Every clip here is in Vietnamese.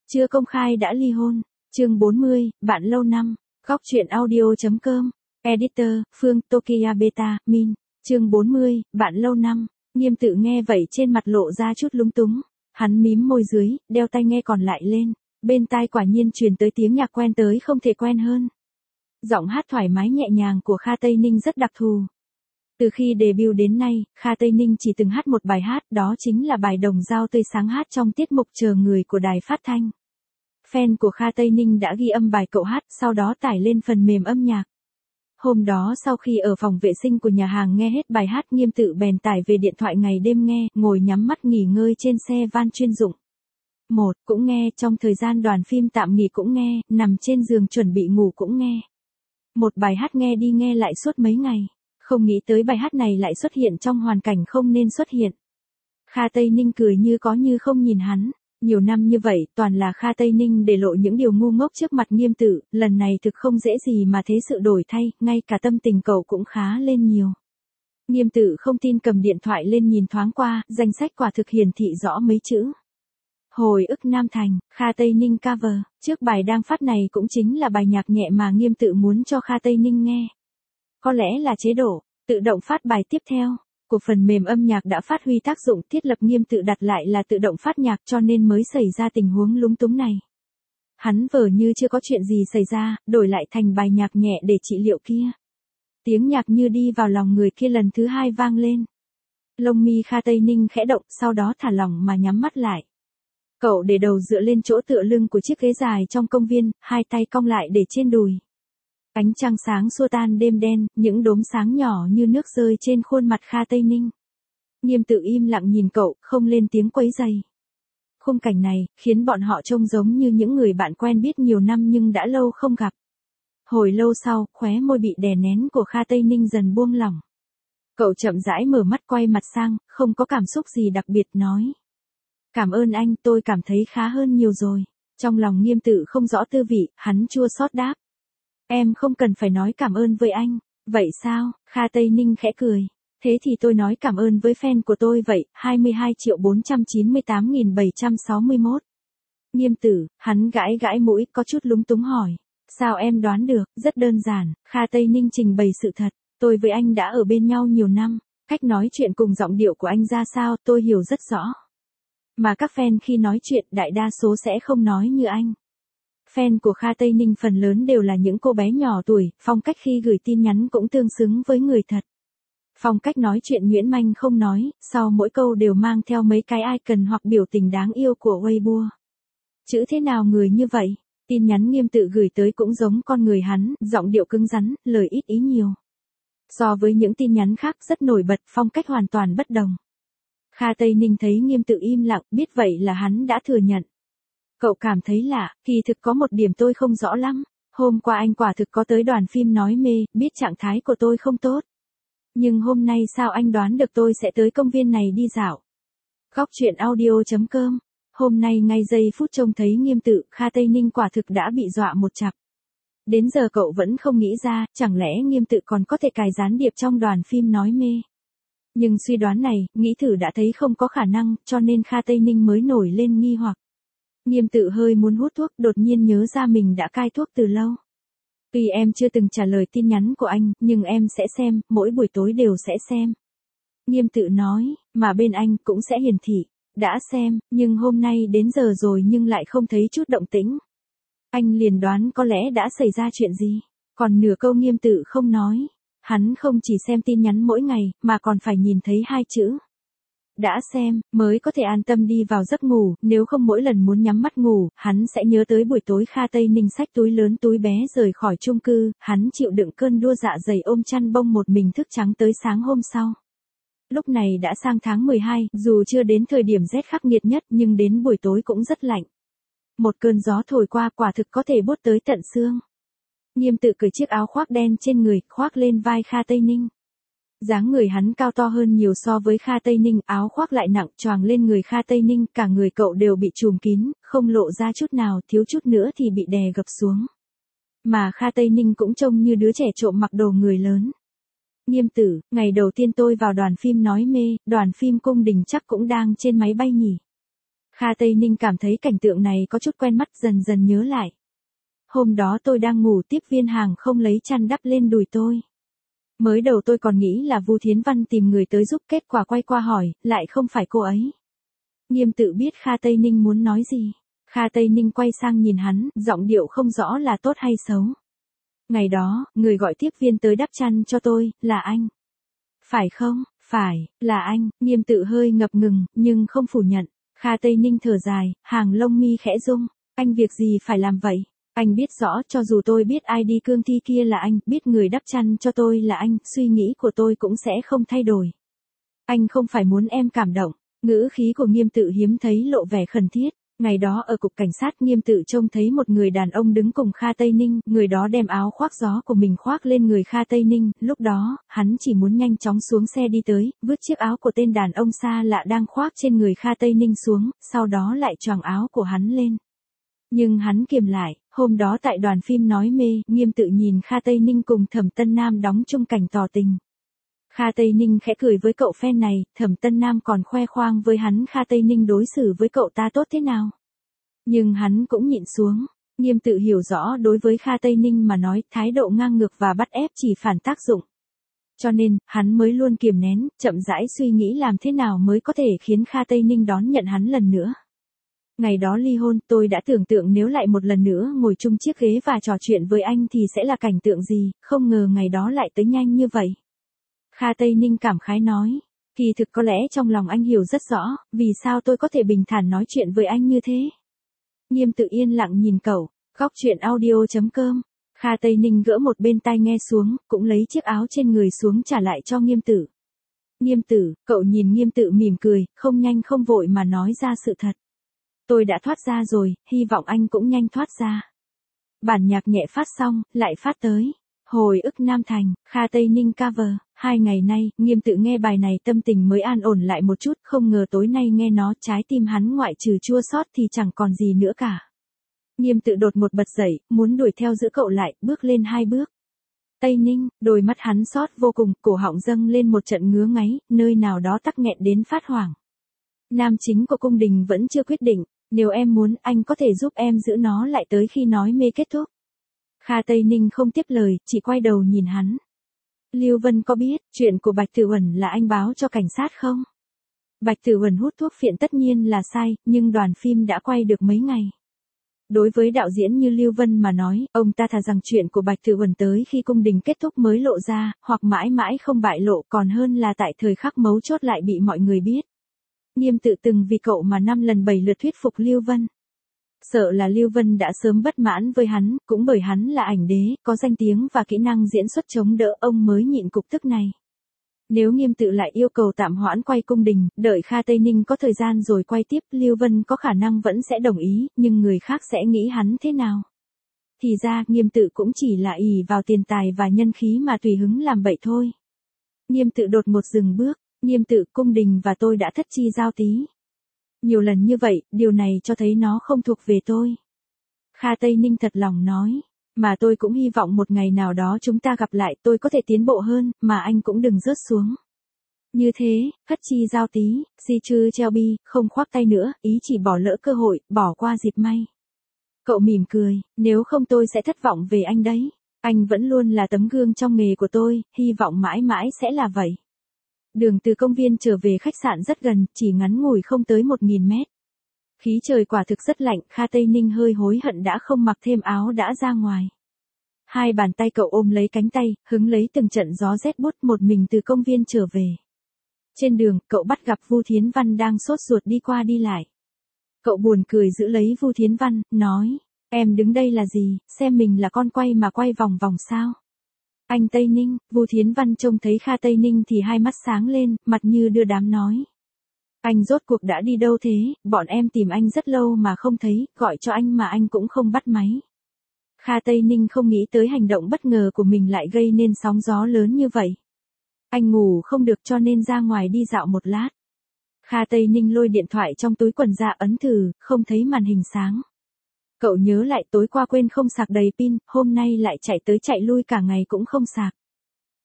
chưa công khai đã ly hôn. Chương 40, bạn lâu năm. Góc truyện audio.com. Editor, Phương, Tokia Beta, Min. Chương 40, bạn lâu năm. Nghiêm Tự nghe vậy trên mặt lộ ra chút lúng túng. Hắn mím môi dưới, đeo tai nghe còn lại lên. Bên tai quả nhiên truyền tới tiếng nhạc quen tới không thể quen hơn. Giọng hát thoải mái nhẹ nhàng của Kha Tây Ninh rất đặc thù. Từ khi debut đến nay, Kha Tây Ninh chỉ từng hát một bài hát, đó chính là bài Đồng Dao Tươi Sáng hát trong tiết mục Chờ Người của đài phát thanh. Fan của Kha Tây Ninh đã ghi âm bài cậu hát, sau đó tải lên phần mềm âm nhạc. Hôm đó sau khi ở phòng vệ sinh của nhà hàng nghe hết bài hát, Nghiêm Tự bèn tải về điện thoại ngày đêm nghe, ngồi nhắm mắt nghỉ ngơi trên xe van chuyên dụng. Cũng nghe, trong thời gian đoàn phim tạm nghỉ cũng nghe, nằm trên giường chuẩn bị ngủ cũng nghe. Một bài hát nghe đi nghe lại suốt mấy ngày, không nghĩ tới bài hát này lại xuất hiện trong hoàn cảnh không nên xuất hiện. Kha Tây Ninh cười như có như không nhìn hắn. Nhiều năm như vậy, toàn là Kha Tây Ninh để lộ những điều ngu ngốc trước mặt Nghiêm Tự, lần này thực không dễ gì mà thế sự đổi thay, ngay cả tâm tình cậu cũng khá lên nhiều. Nghiêm Tự không tin cầm điện thoại lên nhìn thoáng qua, danh sách quả thực hiển thị rõ mấy chữ. Hồi ức Nam Thành, Kha Tây Ninh cover, trước bài đang phát này cũng chính là bài nhạc nhẹ mà Nghiêm Tự muốn cho Kha Tây Ninh nghe. Có lẽ là chế độ tự động phát bài tiếp theo của phần mềm âm nhạc đã phát huy tác dụng, thiết lập Nghiêm Tự đặt lại là tự động phát nhạc cho nên mới xảy ra tình huống lúng túng này. Hắn vờ như chưa có chuyện gì xảy ra, đổi lại thành bài nhạc nhẹ để trị liệu kia. Tiếng nhạc như đi vào lòng người kia lần thứ hai vang lên. Lông mi Kha Tây Ninh khẽ động, sau đó thả lỏng mà nhắm mắt lại. Cậu để đầu dựa lên chỗ tựa lưng của chiếc ghế dài trong công viên, hai tay cong lại để trên đùi. Ánh trăng sáng xua tan đêm đen, những đốm sáng nhỏ như nước rơi trên khuôn mặt Kha Tây Ninh. Nghiêm Tự im lặng nhìn cậu, không lên tiếng quấy rầy. Khung cảnh này, khiến bọn họ trông giống như những người bạn quen biết nhiều năm nhưng đã lâu không gặp. Hồi lâu sau, khóe môi bị đè nén của Kha Tây Ninh dần buông lỏng. Cậu chậm rãi mở mắt quay mặt sang, không có cảm xúc gì đặc biệt nói. Cảm ơn anh, tôi cảm thấy khá hơn nhiều rồi. Trong lòng Nghiêm Tự không rõ tư vị, hắn chua xót đáp. Em không cần phải nói cảm ơn với anh. Vậy sao? Kha Tây Ninh khẽ cười. Thế thì tôi nói cảm ơn với fan của tôi vậy, 22.498.761. Nghiêm Tự, hắn gãi gãi mũi, có chút lúng túng hỏi. Sao em đoán được? Rất đơn giản, Kha Tây Ninh trình bày sự thật. Tôi với anh đã ở bên nhau nhiều năm. Cách nói chuyện cùng giọng điệu của anh ra sao, tôi hiểu rất rõ. Mà các fan khi nói chuyện, đại đa số sẽ không nói như anh. Fan của Kha Tây Ninh phần lớn đều là những cô bé nhỏ tuổi, phong cách khi gửi tin nhắn cũng tương xứng với người thật. Phong cách nói chuyện nhuyễn manh không nói, sau mỗi câu đều mang theo mấy cái icon hoặc biểu tình đáng yêu của Weibo. Chữ thế nào người như vậy? Tin nhắn Nghiêm Tự gửi tới cũng giống con người hắn, giọng điệu cứng rắn, lời ít ý nhiều. So với những tin nhắn khác rất nổi bật, phong cách hoàn toàn bất đồng. Kha Tây Ninh thấy Nghiêm Tự im lặng, biết vậy là hắn đã thừa nhận. Cậu cảm thấy lạ, kỳ thực có một điểm tôi không rõ lắm. Hôm qua anh quả thực có tới đoàn phim nói mê, biết trạng thái của tôi không tốt. Nhưng hôm nay sao anh đoán được tôi sẽ tới công viên này đi dạo? Góc truyện audio.com. Hôm nay ngay giây phút trông thấy Nghiêm Tự, Kha Tây Ninh quả thực đã bị dọa một chặp. Đến giờ cậu vẫn không nghĩ ra, chẳng lẽ Nghiêm Tự còn có thể cài gián điệp trong đoàn phim nói mê. Nhưng suy đoán này, nghĩ thử đã thấy không có khả năng, cho nên Kha Tây Ninh mới nổi lên nghi hoặc. Nghiêm Tự hơi muốn hút thuốc, đột nhiên nhớ ra mình đã cai thuốc từ lâu. Tuy em chưa từng trả lời tin nhắn của anh, nhưng em sẽ xem, mỗi buổi tối đều sẽ xem. Nghiêm Tự nói, mà bên anh cũng sẽ hiển thị. Đã xem, nhưng hôm nay đến giờ rồi nhưng lại không thấy chút động tĩnh. Anh liền đoán có lẽ đã xảy ra chuyện gì. Còn nửa câu Nghiêm Tự không nói. Hắn không chỉ xem tin nhắn mỗi ngày, mà còn phải nhìn thấy hai chữ. Đã xem, mới có thể an tâm đi vào giấc ngủ, nếu không mỗi lần muốn nhắm mắt ngủ, hắn sẽ nhớ tới buổi tối Kha Tây Ninh xách túi lớn túi bé rời khỏi chung cư, hắn chịu đựng cơn đua dạ dày ôm chăn bông một mình thức trắng tới sáng hôm sau. Lúc này đã sang tháng 12, dù chưa đến thời điểm rét khắc nghiệt nhất nhưng đến buổi tối cũng rất lạnh. Một cơn gió thổi qua quả thực có thể buốt tới tận xương. Nghiêm Tự cởi chiếc áo khoác đen trên người, khoác lên vai Kha Tây Ninh. Dáng người hắn cao to hơn nhiều so với Kha Tây Ninh, áo khoác lại nặng choàng lên người Kha Tây Ninh, cả người cậu đều bị trùm kín, không lộ ra chút nào, thiếu chút nữa thì bị đè gập xuống. Mà Kha Tây Ninh cũng trông như đứa trẻ trộm mặc đồ người lớn. Nghiêm Tự, ngày đầu tiên tôi vào đoàn phim nói mê, đoàn phim cung đình chắc cũng đang trên máy bay nhỉ. Kha Tây Ninh cảm thấy cảnh tượng này có chút quen mắt, dần dần nhớ lại. Hôm đó tôi đang ngủ, tiếp viên hàng không lấy chăn đắp lên đùi tôi. Mới đầu tôi còn nghĩ là Vu Thiến Văn tìm người tới giúp, kết quả quay qua hỏi, lại không phải cô ấy. Nghiêm Tự biết Kha Tây Ninh muốn nói gì. Kha Tây Ninh quay sang nhìn hắn, giọng điệu không rõ là tốt hay xấu. Ngày đó, người gọi tiếp viên tới đắp chăn cho tôi, là anh. Phải không? Phải, là anh. Nghiêm Tự hơi ngập ngừng, nhưng không phủ nhận. Kha Tây Ninh thở dài, hàng lông mi khẽ rung. Anh việc gì phải làm vậy? Anh biết rõ cho dù tôi biết ai đi cương thi kia là anh, biết người đắp chăn cho tôi là anh, suy nghĩ của tôi cũng sẽ không thay đổi. Anh không phải muốn em cảm động. Ngữ khí của Nghiêm Tự hiếm thấy lộ vẻ khẩn thiết. Ngày đó ở cục cảnh sát, Nghiêm Tự trông thấy một người đàn ông đứng cùng Kha Tây Ninh, người đó đem áo khoác gió của mình khoác lên người Kha Tây Ninh, lúc đó, hắn chỉ muốn nhanh chóng xuống xe đi tới, vứt chiếc áo của tên đàn ông xa lạ đang khoác trên người Kha Tây Ninh xuống, sau đó lại choàng áo của hắn lên. Nhưng hắn kiềm lại, hôm đó tại đoàn phim nói mê, Nghiêm Tự nhìn Kha Tây Ninh cùng Thẩm Tân Nam đóng chung cảnh tỏ tình. Kha Tây Ninh khẽ cười với cậu fan này, Thẩm Tân Nam còn khoe khoang với hắn Kha Tây Ninh đối xử với cậu ta tốt thế nào. Nhưng hắn cũng nhịn xuống. Nghiêm Tự hiểu rõ đối với Kha Tây Ninh mà nói, thái độ ngang ngược và bắt ép chỉ phản tác dụng. Cho nên, hắn mới luôn kiềm nén, chậm rãi suy nghĩ làm thế nào mới có thể khiến Kha Tây Ninh đón nhận hắn lần nữa. Ngày đó ly hôn, tôi đã tưởng tượng nếu lại một lần nữa ngồi chung chiếc ghế và trò chuyện với anh thì sẽ là cảnh tượng gì, không ngờ ngày đó lại tới nhanh như vậy. Kha Tây Ninh cảm khái nói, kỳ thực có lẽ trong lòng anh hiểu rất rõ, vì sao tôi có thể bình thản nói chuyện với anh như thế. Nghiêm Tự yên lặng nhìn cậu, góc chuyện audio.com. Kha Tây Ninh gỡ một bên tai nghe xuống, cũng lấy chiếc áo trên người xuống trả lại cho Nghiêm Tự. Nghiêm Tự, cậu nhìn Nghiêm Tự mỉm cười, không nhanh không vội mà nói ra sự thật. Tôi đã thoát ra rồi, hy vọng anh cũng nhanh thoát ra. Bản nhạc nhẹ phát xong, lại phát tới. Hồi ức Nam Thành, Kha Tây Ninh cover. 2 ngày nay, Nghiêm Tự nghe bài này tâm tình mới an ổn lại một chút, không ngờ tối nay nghe nó trái tim hắn ngoại trừ chua xót thì chẳng còn gì nữa cả. Nghiêm Tự đột một bật dậy, muốn đuổi theo giữ cậu lại, bước lên 2 bước. Tây Ninh, đôi mắt hắn xót vô cùng, cổ họng dâng lên một trận ngứa ngáy, nơi nào đó tắc nghẹn đến phát hoảng. Nam chính của cung đình vẫn chưa quyết định, nếu em muốn anh có thể giúp em giữ nó lại tới khi nói mê kết thúc. Kha Tây Ninh không tiếp lời, chỉ quay đầu nhìn hắn. Lưu Vân có biết chuyện của Bạch Tử Uẩn là anh báo cho cảnh sát không? Bạch Tử Uẩn hút thuốc phiện tất nhiên là sai, nhưng đoàn phim đã quay được mấy ngày. Đối với đạo diễn như Lưu Vân mà nói, ông ta thà rằng chuyện của Bạch Tử Uẩn tới khi cung đình kết thúc mới lộ ra, hoặc mãi mãi không bại lộ, còn hơn là tại thời khắc mấu chốt lại bị mọi người biết. Nghiêm Tự từng vì cậu mà 5 lần 7 lượt thuyết phục Lưu Vân. Sợ là Lưu Vân đã sớm bất mãn với hắn, cũng bởi hắn là ảnh đế, có danh tiếng và kỹ năng diễn xuất chống đỡ ông mới nhịn cục tức này. Nếu Nghiêm Tự lại yêu cầu tạm hoãn quay cung đình, đợi Kha Tây Ninh có thời gian rồi quay tiếp, Lưu Vân có khả năng vẫn sẽ đồng ý, nhưng người khác sẽ nghĩ hắn thế nào? Thì ra, Nghiêm Tự cũng chỉ là ỷ vào tiền tài và nhân khí mà tùy hứng làm bậy thôi. Nghiêm Tự đột một dừng bước, Nghiêm Tự, cung đình và tôi đã thất chi giao tí. Nhiều lần như vậy, điều này cho thấy nó không thuộc về tôi. Kha Tây Ninh thật lòng nói, mà tôi cũng hy vọng một ngày nào đó chúng ta gặp lại, tôi có thể tiến bộ hơn, mà anh cũng đừng rớt xuống. Như thế, thất chi giao tí, si chư treo bi, không khoác tay nữa, ý chỉ bỏ lỡ cơ hội, bỏ qua dịp may. Cậu mỉm cười, nếu không tôi sẽ thất vọng về anh đấy. Anh vẫn luôn là tấm gương trong nghề của tôi, hy vọng mãi mãi sẽ là vậy. Đường từ công viên trở về khách sạn rất gần, chỉ ngắn ngủi không tới 1000 mét. Khí trời quả thực rất lạnh, Kha Tây Ninh hơi hối hận đã không mặc thêm áo đã ra ngoài. Hai bàn tay cậu ôm lấy cánh tay, hứng lấy từng trận gió rét buốt, một mình từ công viên trở về. Trên đường, cậu bắt gặp Vu Thiến Văn đang sốt ruột đi qua đi lại. Cậu buồn cười giữ lấy Vu Thiến Văn, nói, em đứng đây là gì, xem mình là con quay mà quay vòng vòng sao? Anh Tây Ninh, Vu Thiến Văn trông thấy Kha Tây Ninh thì hai mắt sáng lên, mặt như đưa đám nói. Anh rốt cuộc đã đi đâu thế, bọn em tìm anh rất lâu mà không thấy, gọi cho anh mà anh cũng không bắt máy. Kha Tây Ninh không nghĩ tới hành động bất ngờ của mình lại gây nên sóng gió lớn như vậy. Anh ngủ không được cho nên ra ngoài đi dạo một lát. Kha Tây Ninh lôi điện thoại trong túi quần ra ấn thử, không thấy màn hình sáng. Cậu nhớ lại tối qua quên không sạc đầy pin, hôm nay lại chạy tới chạy lui cả ngày cũng không sạc.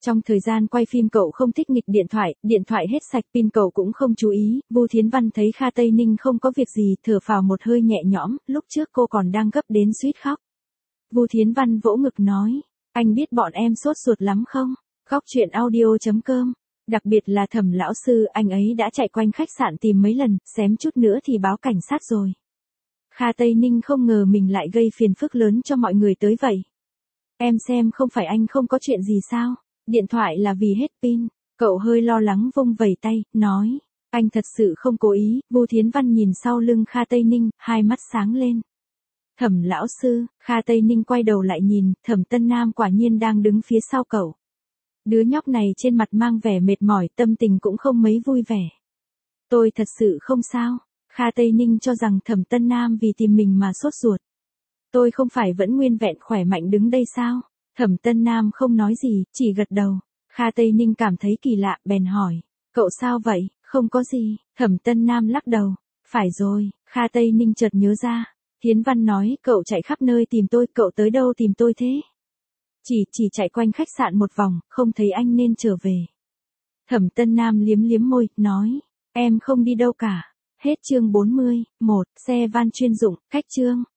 Trong thời gian quay phim cậu không thích nghịch điện thoại hết sạch pin cậu cũng không chú ý, Vu Thiến Văn thấy Kha Tây Ninh không có việc gì, thở phào một hơi nhẹ nhõm, lúc trước cô còn đang gấp đến suýt khóc. Vu Thiến Văn vỗ ngực nói, anh biết bọn em sốt ruột lắm không? Góc chuyện audio.com. Đặc biệt là Thẩm lão sư, anh ấy đã chạy quanh khách sạn tìm mấy lần, xém chút nữa thì báo cảnh sát rồi. Kha Tây Ninh không ngờ mình lại gây phiền phức lớn cho mọi người tới vậy. Em xem không phải anh không có chuyện gì sao? Điện thoại là vì hết pin. Cậu hơi lo lắng vung vẩy tay, nói. Anh thật sự không cố ý. Vu Thiến Văn nhìn sau lưng Kha Tây Ninh, hai mắt sáng lên. Thẩm lão sư, Kha Tây Ninh quay đầu lại nhìn, Thẩm Tân Nam quả nhiên đang đứng phía sau cậu. Đứa nhóc này trên mặt mang vẻ mệt mỏi, tâm tình cũng không mấy vui vẻ. Tôi thật sự không sao. Kha Tây Ninh cho rằng Thẩm Tân Nam vì tìm mình mà sốt ruột. Tôi không phải vẫn nguyên vẹn khỏe mạnh đứng đây sao? Thẩm Tân Nam không nói gì, chỉ gật đầu. Kha Tây Ninh cảm thấy kỳ lạ, bèn hỏi. Cậu sao vậy? Không có gì. Thẩm Tân Nam lắc đầu. Phải rồi, Kha Tây Ninh chợt nhớ ra. Thiến Văn nói, cậu chạy khắp nơi tìm tôi, cậu tới đâu tìm tôi thế? Chỉ chạy quanh khách sạn một vòng, không thấy anh nên trở về. Thẩm Tân Nam liếm liếm môi, nói. Em không đi đâu cả. Hết chương 40, 1, xe van chuyên dụng, khách chương.